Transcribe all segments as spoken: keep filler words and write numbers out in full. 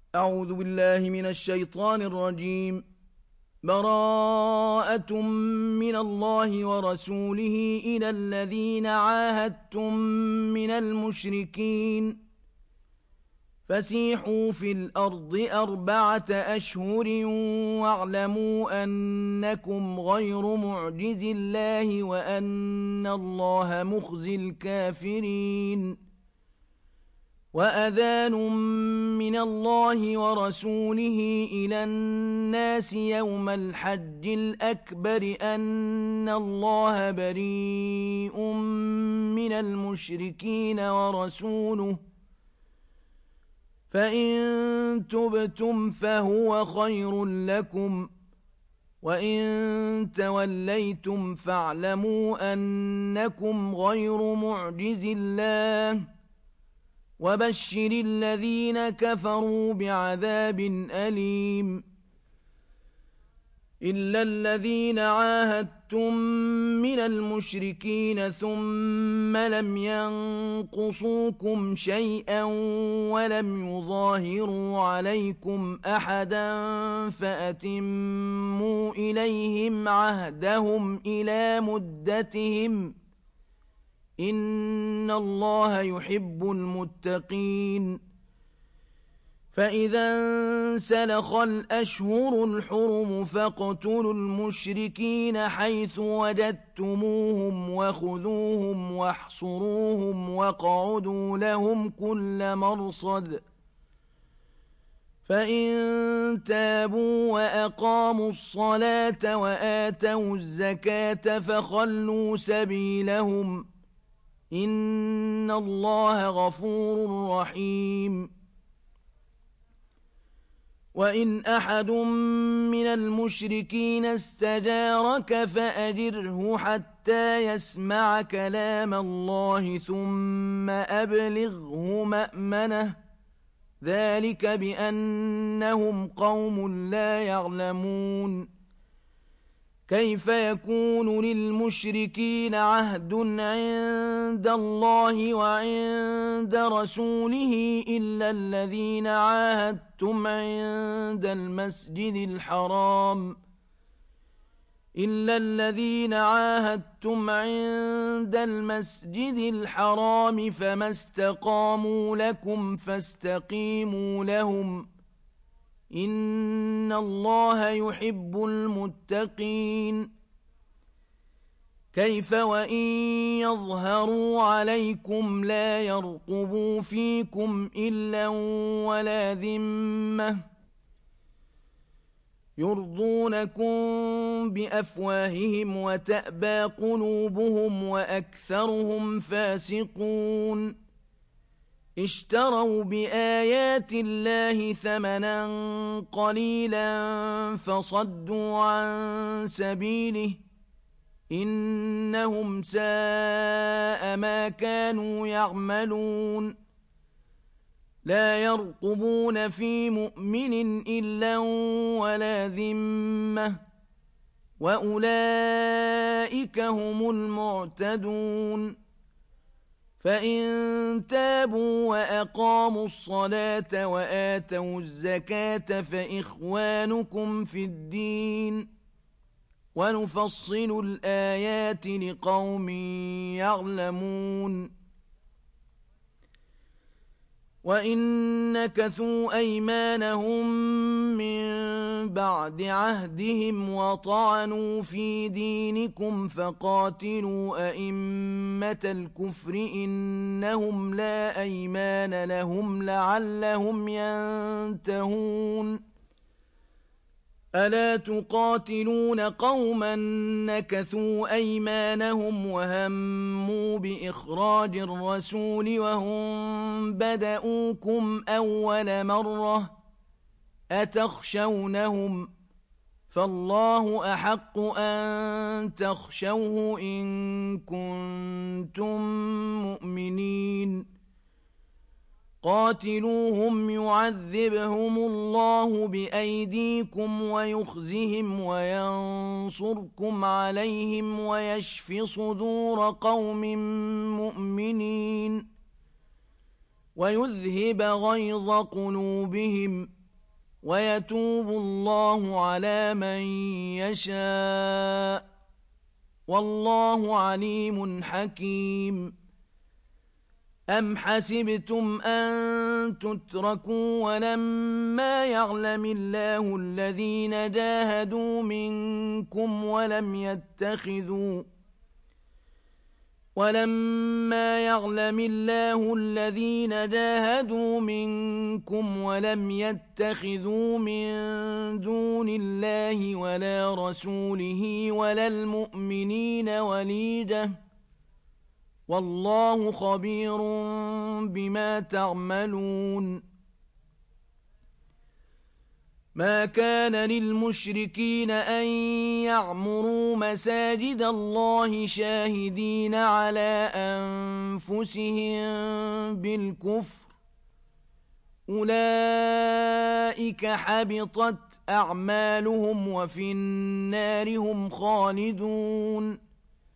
أعوذ بالله من الشيطان الرجيم. براءة من الله ورسوله إلى الذين عاهدتم من المشركين فسيحوا في الأرض أربعة أشهر واعلموا أنكم غير معجز الله وأن الله مخزي الكافرين. وأذان من الله ورسوله إلى الناس يوم الحج الأكبر أن الله بريء من المشركين ورسوله فإن تبتم فهو خير لكم وإن توليتم فاعلموا أنكم غير معجز الله وبشر الذين كفروا بعذاب أليم. إلا الذين عاهدتم من المشركين ثم لم ينقصوكم شيئا ولم يظاهروا عليكم أحدا فأتموا إليهم عهدهم إلى مدتهم إن الله يحب المتقين. فإذا انسلخ الأشهر الحرم فاقتلوا المشركين حيث وجدتموهم وخذوهم واحصروهم واقعدوا لهم كل مرصد فإن تابوا وأقاموا الصلاة وآتوا الزكاة فخلوا سبيلهم إن الله غفور رحيم. وإن أحد من المشركين استجارك فأجره حتى يسمع كلام الله ثم أبلغه مأمنه ذلك بأنهم قوم لا يعلمون. كيف يكون للمشركين عهد عند الله وعند رسوله إلا الذين عاهدتم عند المسجد الحرام إلا الذين عاهدتم عند المسجد الحرام فما استقاموا لكم فاستقيموا لهم إن الله يحب المتقين. كيف وإن يظهروا عليكم لا يرقبوا فيكم إلا ولا ذمة يرضونكم بأفواههم وتأبى قلوبهم وأكثرهم فاسقون. اشتروا بآيات الله ثمنا قليلا فصدوا عن سبيله إنهم ساء ما كانوا يعملون. لا يرقبون في مؤمن إلا ولا ذمة وأولئك هم المعتدون. فإن تابوا وأقاموا الصلاة وآتوا الزكاة فإخوانكم في الدين ونفصل الآيات لقوم يعلمون. وإن نكثوا أيمانهم من بعد عهدهم وطعنوا في دينكم فقاتلوا أئمة الكفر إنهم لا أيمان لهم لعلهم ينتهون. ألا تقاتلون قوما نكثوا أيمانهم وهموا بإخراج الرسول وهم بدؤوكم أول مرة أتخشونهم فالله أحق أن تخشوه إن كنتم مؤمنين. قاتلوهم يعذبهم الله بأيديكم ويخزهم وينصركم عليهم ويشف صدور قوم مؤمنين ويذهب غيظ قلوبهم ويتوب الله على من يشاء والله عليم حكيم. أم حسبتم أن تتركوا ولما يعلم الله الذين جاهدوا منكم ولم يتخذوا ولما يعلم الله الذين جاهدوا منكم ولم يتخذوا من دون الله ولا رسوله ولا المؤمنين وليجة والله خبير بما تعملون. ما كان للمشركين أن يعمروا مساجد الله شاهدين على أنفسهم بالكفر أولئك حبطت أعمالهم وفي النار هم خالدون.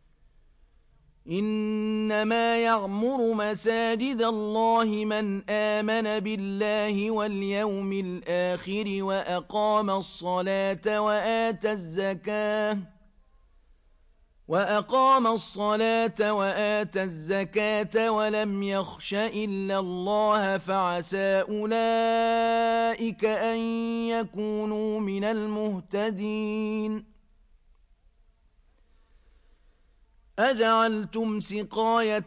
إنما يعمر مساجد الله من آمن بالله واليوم الآخر وأقام الصلاة وآتى الزكاة وأقام الصلاة وآتى الزكاة ولم يخش إلا الله فعسى أولئك أن يكونوا من المهتدين. أجعلتم سقاية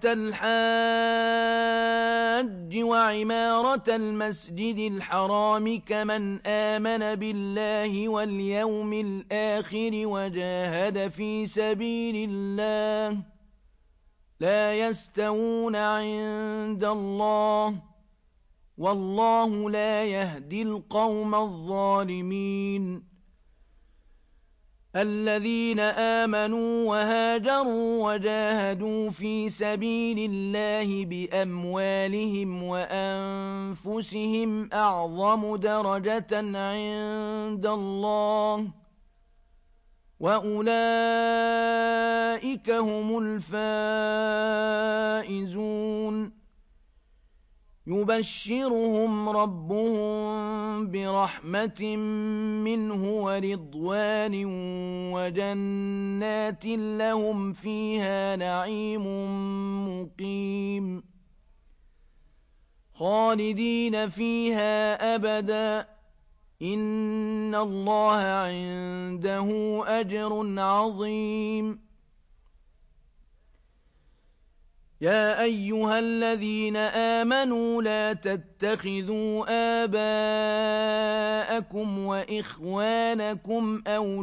الحاج وعمارة المسجد الحرام كمن آمن بالله واليوم الآخر وجاهد في سبيل الله لا يستوون عند الله والله لا يهدي القوم الظالمين. الذين آمنوا وهاجروا وجاهدوا في سبيل الله بأموالهم وأنفسهم أعظم درجة عند الله وأولئك هم الفائزون. يبشرهم ربهم برحمة منه ورضوان وجنات لهم فيها نعيم مقيم خالدين فيها أبدا إن الله عنده أجر عظيم. يا أيها الذين آمنوا لا تتخذوا آباءكم وإخوانكم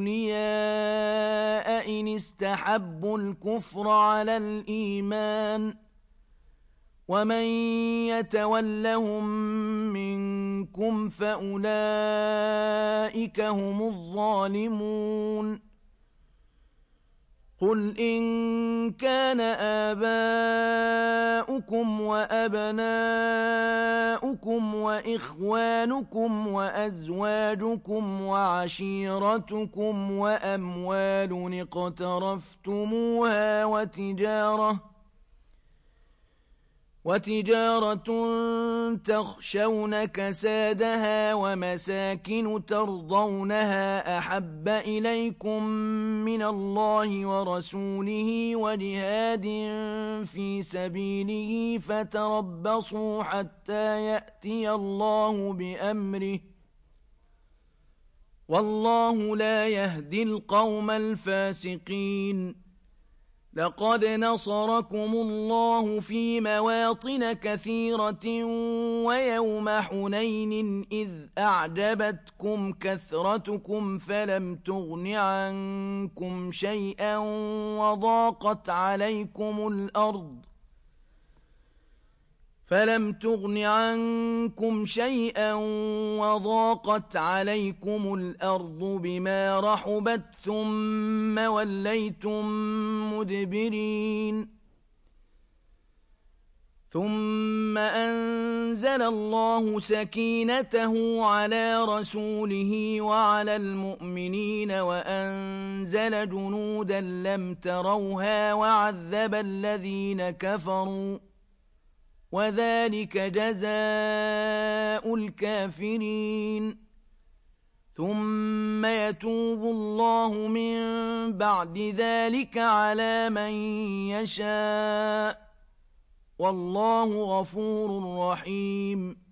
أولياء إن استحبوا الكفر على الإيمان ومن يتولهم منكم فأولئك هم الظالمون. قل إن كان آباؤكم وأبناؤكم وإخوانكم وأزواجكم وعشيرتكم وأموال اقترفتموها وتجارة وتجارة تخشون كسادها ومساكن ترضونها أحب إليكم من الله ورسوله وجهاد في سبيله فتربصوا حتى يأتي الله بأمره والله لا يهدي القوم الفاسقين. لقد نصركم الله في مواطن كثيرة ويوم حنين إذ أعجبتكم كثرتكم فلم تغن عنكم شيئا وضاقت عليكم الأرض فلم تغن عنكم شيئا وضاقت عليكم الأرض بما رحبت ثم وليتم مدبرين. ثم أنزل الله سكينته على رسوله وعلى المؤمنين وأنزل جنودا لم تروها وعذب الذين كفروا وذلك جزاء الكافرين. ثم يتوب الله من بعد ذلك على من يشاء والله غفور رحيم.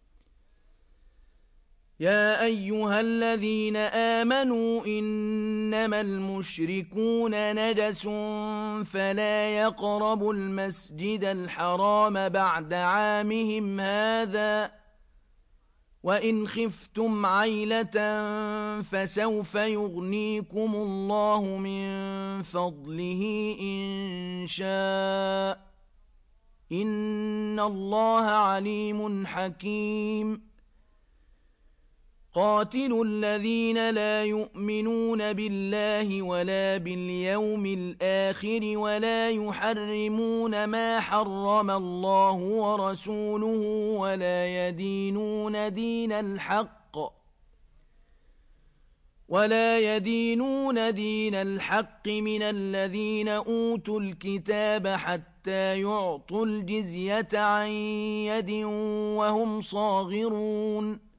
يا أيها الذين آمنوا إنما المشركون نجس فلا يقربوا المسجد الحرام بعد عامهم هذا وإن خفتم عيلة فسوف يغنيكم الله من فضله إن شاء إن الله عليم حكيم. قاتلوا الذين لا يؤمنون بالله ولا باليوم الآخر ولا يحرمون ما حرم الله ورسوله ولا يدينون دين الحق ولا يدينون دين الحق من الذين أوتوا الكتاب حتى يعطوا الجزية عن يد وهم صاغرون.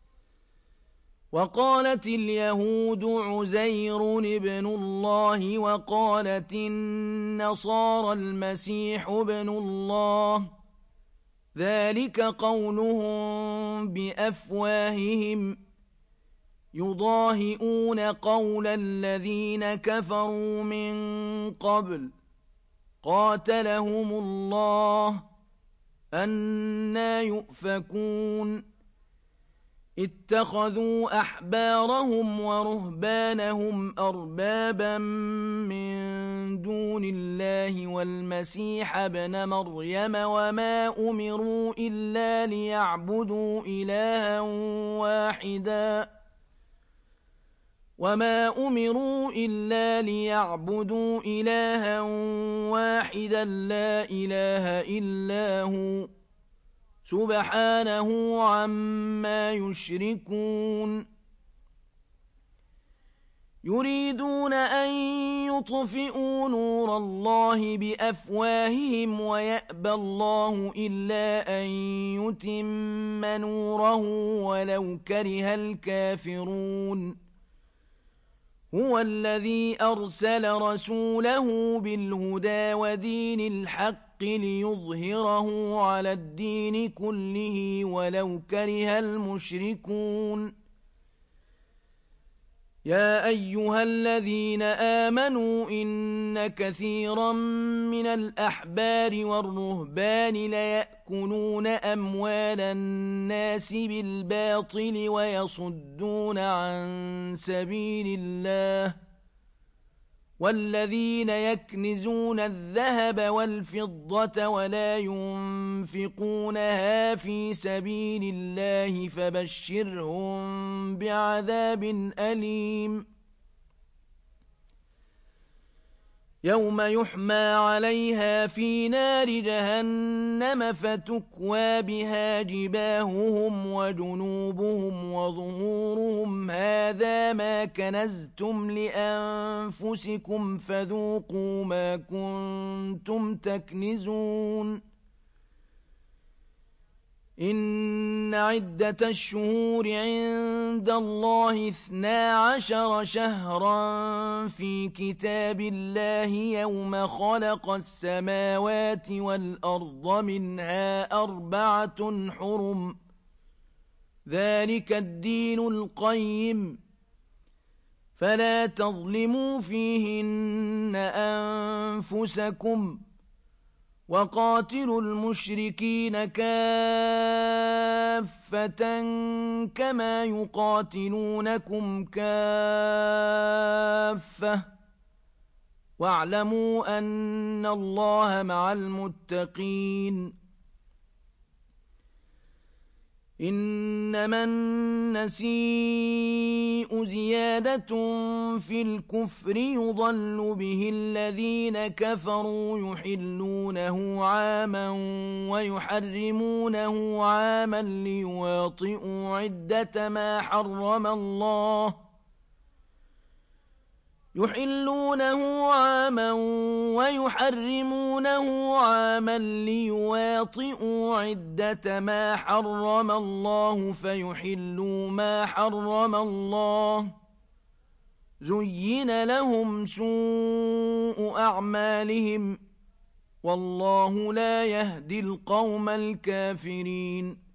وقالت اليهود عزير ابن الله وقالت النصارى المسيح ابن الله ذلك قولهم بأفواههم يضاهئون قول الذين كفروا من قبل قاتلهم الله أنى يؤفكون. اتخذوا أحبارهم ورهبانهم أربابا من دون الله والمسيح ابن مريم وما أمروا إلا ليعبدوا إلها واحدا وما أمروا إلا ليعبدوا إلها واحدا لا إله إلا هو سبحانه عما يشركون. يريدون أن يطفئوا نور الله بأفواههم ويأبى الله إلا أن يتم نوره ولو كره الكافرون. هو الذي أرسل رسوله بالهدى ودين الحق ليظهره على الدين كله ولو كره المشركون. يا أيها الذين آمنوا إن كثيرا من الأحبار والرهبان ليأكلون أموال الناس بالباطل ويصدون عن سبيل الله والذين يكنزون الذهب والفضة ولا ينفقونها في سبيل الله فبشرهم بعذاب أليم. يوم يحمى عليها في نار جهنم فتكوى بها جباههم وجنوبهم وظهورهم هذا ما كنزتم لأنفسكم فذوقوا ما كنتم تكنزون. إن عدة الشهور عند الله اثنا عشر شهرا في كتاب الله يوم خلق السماوات والأرض منها أربعة حرم ذلك الدين القيم فلا تظلموا فيهن أنفسكم وقاتلوا المشركين كافة كما يقاتلونكم كافة واعلموا أن الله مع المتقين. إنما النسيء زيادة في الكفر يضل به الذين كفروا يحلونه عاما ويحرمونه عاما ليواطئوا عدة ما حرم الله يحلونه عاما ويحرمونه عاما ليواطئوا عدة ما حرم الله فيحلوا ما حرم الله. زين لهم سوء أعمالهم والله لا يهدي القوم الكافرين.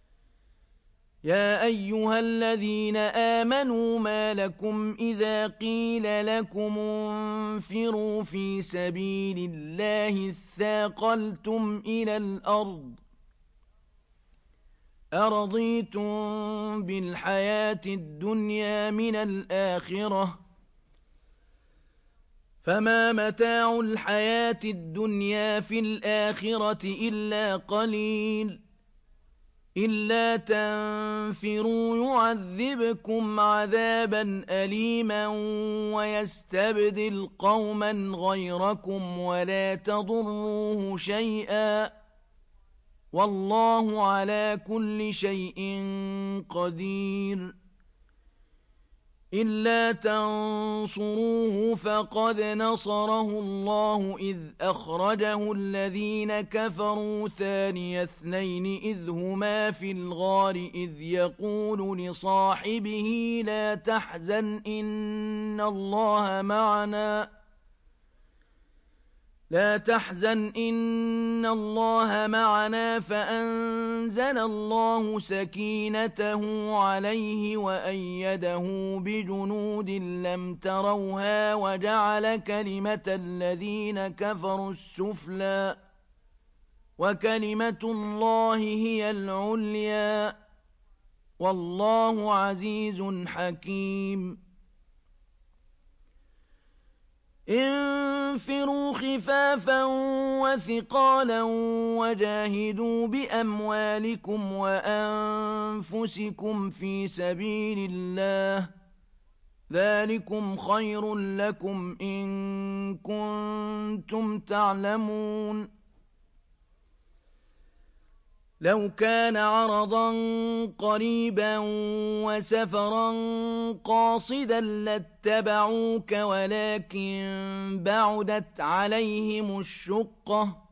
يا أيها الذين آمنوا ما لكم إذا قيل لكم انفروا في سبيل الله اثاقلتم إلى الأرض أرضيتم بالحياة الدنيا من الآخرة فما متاع الحياة الدنيا في الآخرة إلا قليل إلا تنفروا يعذبكم عذابا أليما ويستبدل قوما غيركم ولا تضروه شيئا والله على كل شيء قدير. إلا تنصروه فقد نصره الله إذ أخرجه الذين كفروا ثاني اثنين إذ هما في الغار إذ يقول لصاحبه لا تحزن إن الله معنا لا تحزن إن الله معنا فأنزل الله سكينته عليه وأيده بجنود لم تروها وجعل كلمة الذين كفروا السفلى وكلمة الله هي العليا والله عزيز حكيم. انفروا خفافا وثقالا وجاهدوا بأموالكم وأنفسكم في سبيل الله ذلكم خير لكم إن كنتم تعلمون. لو كان عرضا قريبا وسفرا قاصدا لاتبعوك ولكن بعدت عليهم الشقة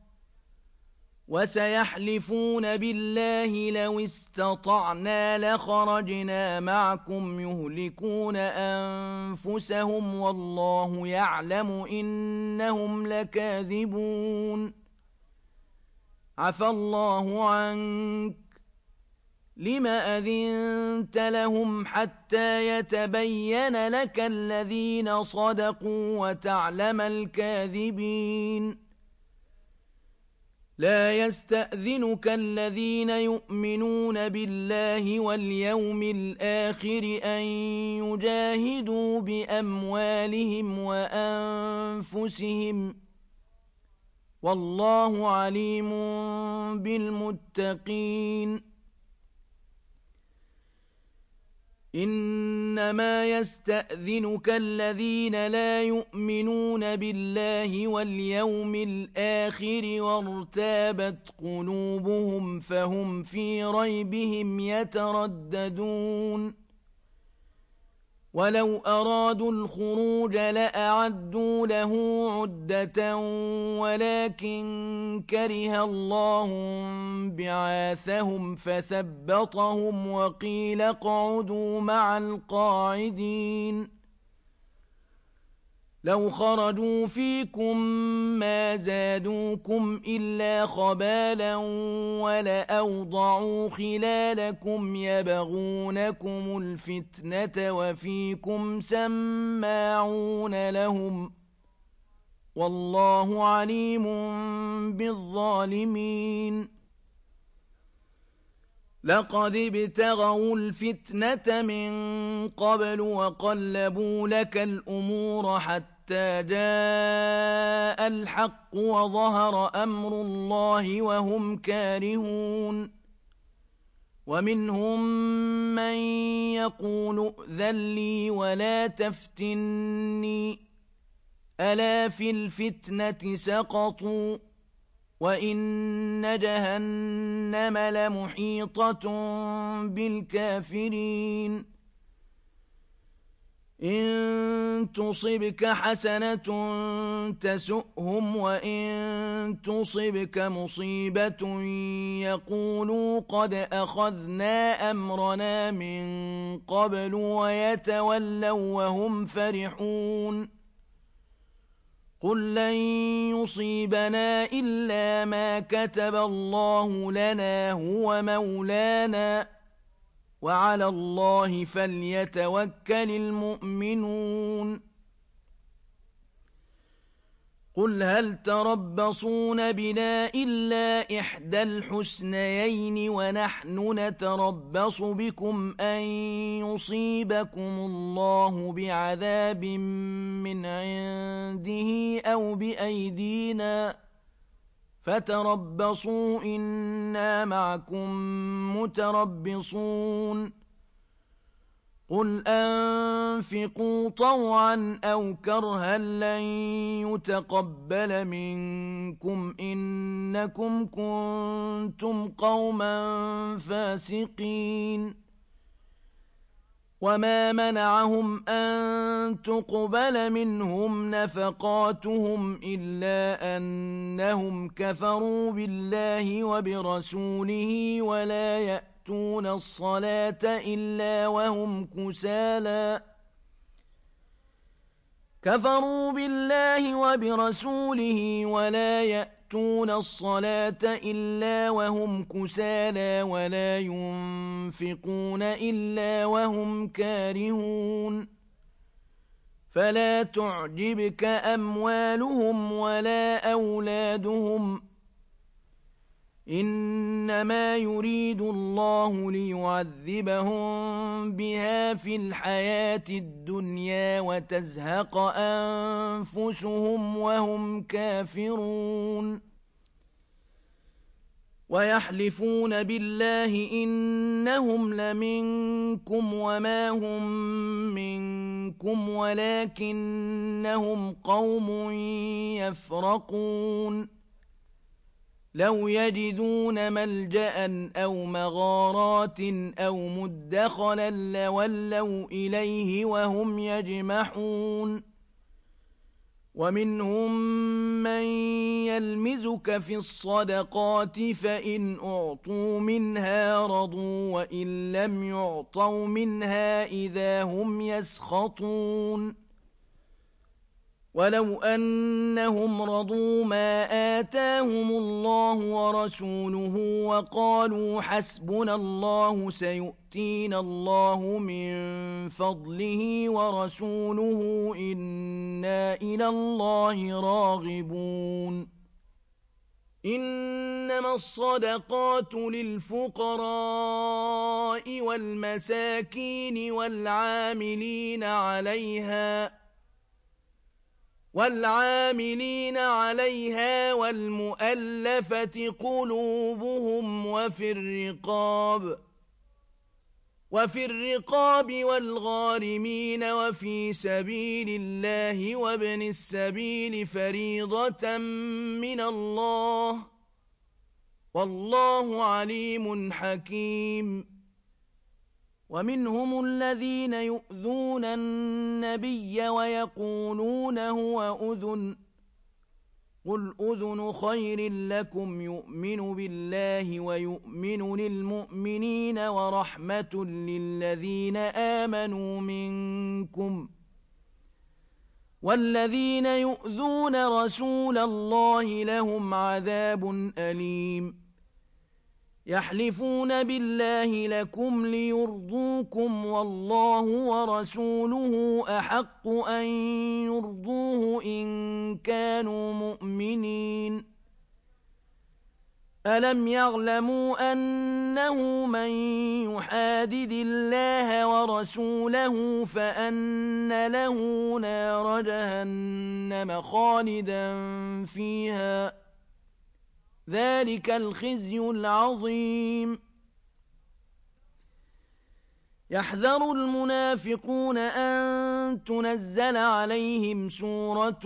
وسيحلفون بالله لو استطعنا لخرجنا معكم يهلكون أنفسهم والله يعلم إنهم لكاذبون. عفى الله عنك لم أذنت لهم حتى يتبين لك الذين صدقوا وتعلم الكاذبين. لا يستأذنك الذين يؤمنون بالله واليوم الآخر أن يجاهدوا بأموالهم وأنفسهم والله عليم بالمتقين. إنما يستأذنك الذين لا يؤمنون بالله واليوم الآخر وارتابت قلوبهم فهم في ريبهم يترددون. ولو أرادوا الخروج لأعدوا له عدة ولكن كره الله بعاثهم فثبطهم وقيل اقعدوا مع القاعدين. لو خرجوا فيكم ما زادوكم إلا خبالا ولأوضعوا خلالكم يبغونكم الفتنة وفيكم سماعون لهم والله عليم بالظالمين. لقد ابتغوا الفتنة من قبل وقلبوا لك الأمور حتى جاء الحق وظهر أمر الله وهم كارهون. ومنهم من يقول ائذن لي ولا تفتني ألا في الفتنة سقطوا وإن جهنم لمحيطة بالكافرين. إن تصبك حسنة تسؤهم وإن تصبك مصيبة يقولوا قد أخذنا أمرنا من قبل ويتولوا وهم فرحون قل لن يصيبنا إلا ما كتب الله لنا هو مولانا وعلى الله فليتوكل المؤمنون قل هل تربصون بنا إلا إحدى الحسنيين ونحن نتربص بكم أن يصيبكم الله بعذاب من عنده أو بأيدينا فتربصوا إنا معكم متربصون قل أنفقوا طوعا أو كرها لن يتقبل منكم إنكم كنتم قوما فاسقين وما منعهم أن تقبل منهم نفقاتهم إلا أنهم كفروا بالله وبرسوله ولا يأتون الصلاة إلا وهم كسالى كفروا بالله وبرسوله ولا يأتون الصلاة إلا وهم كسالى ولا ينفقون إلا وهم كارهون فلا تعجبك أموالهم ولا أولادهم إنما يريد الله ليعذبهم بها في الحياة الدنيا وتزهق أنفسهم وهم كافرون ويحلفون بالله إنهم لمنكم وما هم منكم ولكنهم قوم يفرقون لو يجدون ملجأ أو مغارات أو مدخلا لولوا إليه وهم يجمحون ومنهم من يلمزك في الصدقات فإن أعطوا منها رضوا وإن لم يعطوا منها إذا هم يسخطون ولو أنهم رضوا ما آتاهم الله ورسوله وقالوا حسبنا الله سيؤتينا الله من فضله ورسوله إنا إلى الله راغبون إنما الصدقات للفقراء والمساكين والعاملين عليها والعاملين عليها والمؤلفة قلوبهم وفي الرقاب وفي الرقاب والغارمين وفي سبيل الله وابن السبيل فريضة من الله والله عليم حكيم ومنهم الذين يؤذون النبي ويقولون هو أذن قل أذن خير لكم يؤمن بالله ويؤمن للمؤمنين ورحمة للذين آمنوا منكم والذين يؤذون رسول الله لهم عذاب أليم يحلفون بالله لكم ليرضوكم والله ورسوله أحق أن يرضوه إن كانوا مؤمنين ألم يعلموا أنه من يحادد الله ورسوله فأن له نار جهنم خالدا فيها ذلك الخزي العظيم يحذر المنافقون أن تنزل عليهم سورة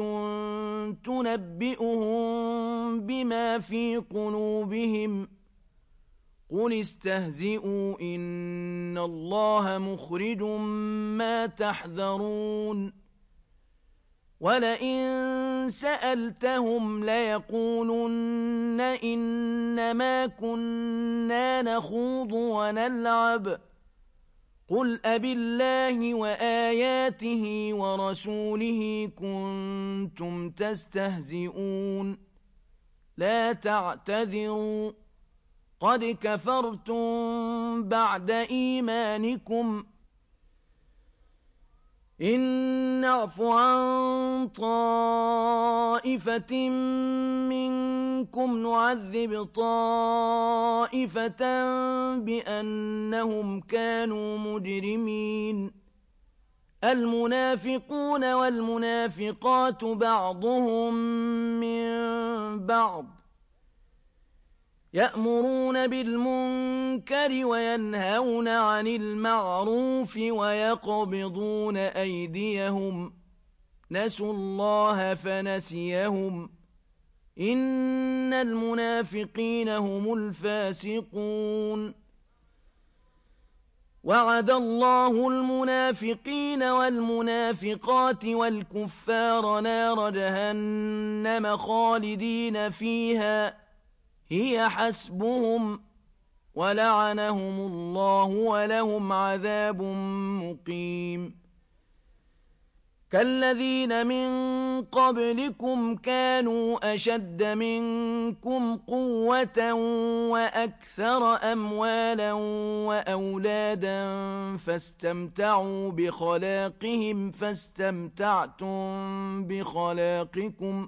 تنبئهم بما في قلوبهم قل استهزئوا إن الله مخرج ما تحذرون ولئن سألتهم ليقولن إنما كنا نخوض ونلعب قل أبالله وآياته ورسوله كنتم تستهزئون لا تعتذروا قد كفرتم بعد إيمانكم إن نعف عن طائفة منكم نعذب طائفة بأنهم كانوا مجرمين المنافقون والمنافقات بعضهم من بعض يأمرون بالمنكر وينهون عن المعروف ويقبضون أيديهم نسوا الله فنسيهم إن المنافقين هم الفاسقون وعد الله المنافقين والمنافقات والكفار نار جهنم خالدين فيها هي حسبهم ولعنهم الله ولهم عذاب مقيم كالذين من قبلكم كانوا أشد منكم قوة وأكثر أموالا وأولادا فاستمتعوا بخلاقهم فاستمتعتم بخلاقكم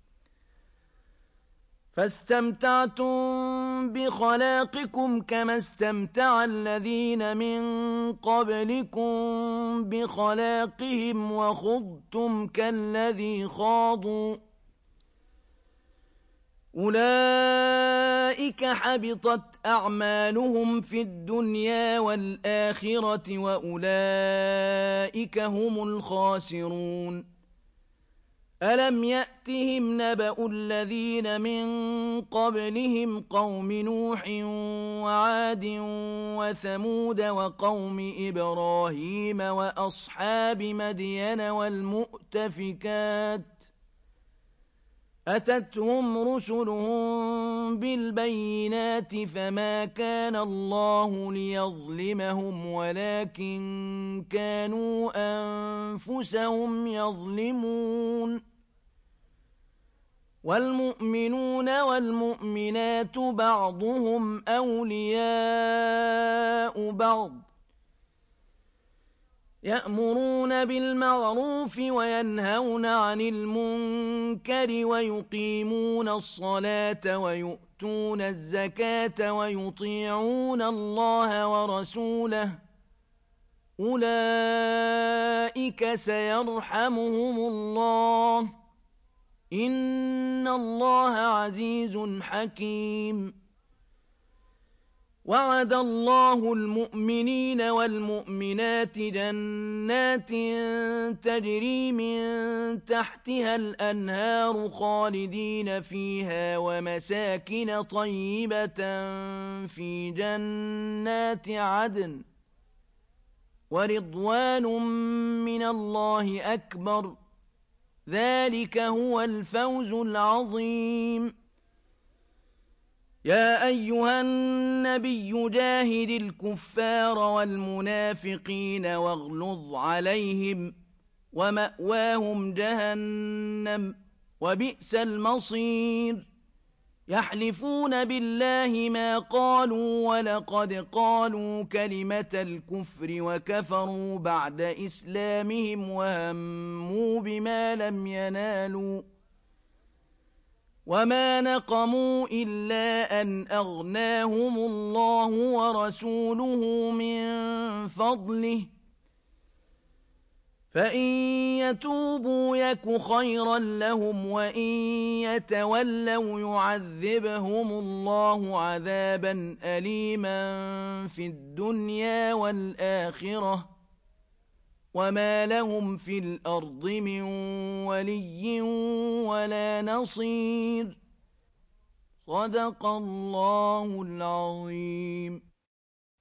فاستمتعتم بخلاقكم كما استمتع الذين من قبلكم بخلاقهم وخضتم كالذي خاضوا أولئك حبطت أعمالهم في الدنيا والآخرة وأولئك هم الخاسرون ألم يأتهم نبأ الذين من قبلهم قوم نوح وعاد وثمود وقوم إبراهيم وأصحاب مدين والمؤتفكات أتتهم رسلهم بالبينات فما كان الله ليظلمهم ولكن كانوا أنفسهم يظلمون والمؤمنون والمؤمنات بعضهم أولياء بعض يأمرون بالمعروف وينهون عن المنكر ويقيمون الصلاة ويؤتون الزكاة ويطيعون الله ورسوله أولئك سيرحمهم الله إن الله عزيز حكيم وعد الله المؤمنين والمؤمنات جنات تجري من تحتها الأنهار خالدين فيها ومساكن طيبة في جنات عدن ورضوان من الله أكبر ذلك هو الفوز العظيم يا أيها النبي جاهد الكفار والمنافقين واغلظ عليهم ومأواهم جهنم وبئس المصير يحلفون بالله ما قالوا ولقد قالوا كلمة الكفر وكفروا بعد إسلامهم وهموا بما لم ينالوا وما نقموا إلا أن أغناهم الله ورسوله من فضله فإن يتوبوا يك خيرا لهم وإن يتولوا يعذبهم الله عذابا أليما في الدنيا والآخرة وما لهم في الأرض من ولي ولا نصير صدق الله العظيم.